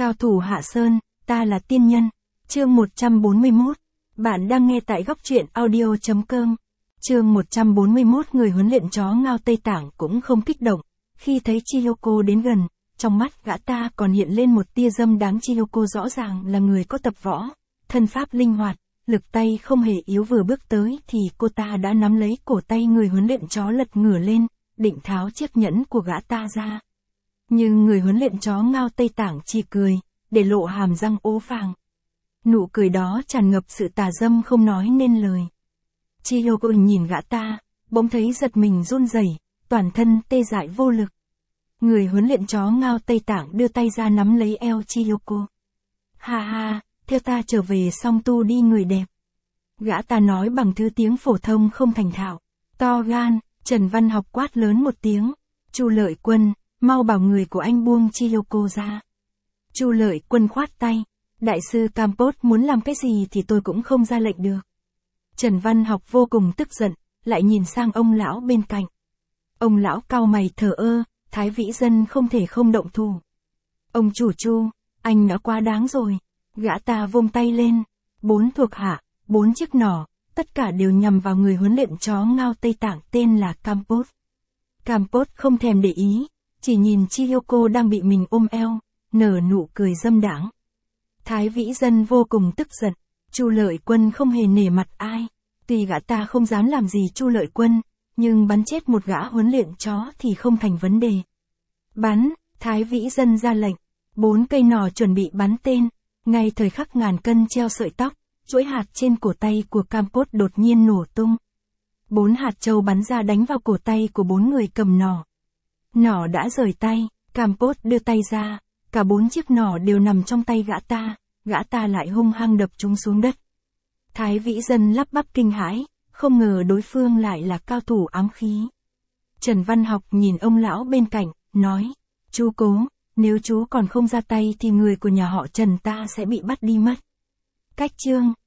Cao thủ Hạ Sơn, ta là tiên nhân. Chương 141. Bạn đang nghe tại góc truyện audio.com. Chương 141. Người huấn luyện chó ngao Tây Tạng cũng không kích động. Khi thấy Chihoko đến gần, trong mắt gã ta còn hiện lên một tia dâm đáng. Chihoko rõ ràng là người có tập võ, thân pháp linh hoạt, lực tay không hề yếu. Vừa bước tới thì cô ta đã nắm lấy cổ tay người huấn luyện chó, lật ngửa lên, định tháo chiếc nhẫn của gã ta ra. Nhưng người huấn luyện chó ngao Tây Tạng chỉ cười, để lộ hàm răng ố vàng. Nụ cười đó tràn ngập sự tà dâm không nói nên lời. Chihoko nhìn gã ta, bỗng thấy giật mình run rẩy, toàn thân tê dại vô lực. Người huấn luyện chó ngao Tây Tạng đưa tay ra nắm lấy eo Chihoko. Ha ha, theo ta trở về song tu đi người đẹp. Gã ta nói bằng thứ tiếng phổ thông không thành thạo. To gan, Trần Văn Học quát lớn một tiếng. Chu Lợi Quân, mau bảo người của anh buông Chihoko ra. Chu Lợi Quân khoát tay. Đại sư Campos muốn làm cái gì thì tôi cũng không ra lệnh được. Trần Văn Học vô cùng tức giận, lại nhìn sang ông lão bên cạnh. Ông lão cau mày thờ ơ, Thái Vĩ Dân không thể không động thủ. Ông chủ Chu, anh đã quá đáng rồi. Gã ta vung tay lên. 4 thuộc hạ, 4 chiếc nỏ, tất cả đều nhằm vào người huấn luyện chó ngao Tây Tạng tên là Campos. Campos không thèm để ý, chỉ nhìn Chihoko đang bị mình ôm eo, nở nụ cười dâm đãng. Thái Vĩ Dân vô cùng tức giận. Chu Lợi Quân không hề nể mặt ai. Tuy gã ta không dám làm gì Chu Lợi Quân, nhưng bắn chết một gã huấn luyện chó thì không thành vấn đề. Bắn, Thái Vĩ Dân ra lệnh. 4 cây nỏ chuẩn bị bắn tên. Ngay thời khắc ngàn cân treo sợi tóc, chuỗi hạt trên cổ tay của Campos đột nhiên nổ tung. 4 hạt châu bắn ra đánh vào cổ tay của 4 người cầm nỏ. Nỏ đã rời tay, Campos đưa tay ra, cả 4 chiếc nỏ đều nằm trong tay gã ta lại hung hăng đập chúng xuống đất. Thái Vĩ Dân lắp bắp kinh hãi, không ngờ đối phương lại là cao thủ ám khí. Trần Văn Học nhìn ông lão bên cạnh, nói, chú Cố, nếu chú còn không ra tay thì người của nhà họ Trần ta sẽ bị bắt đi mất. Cách chương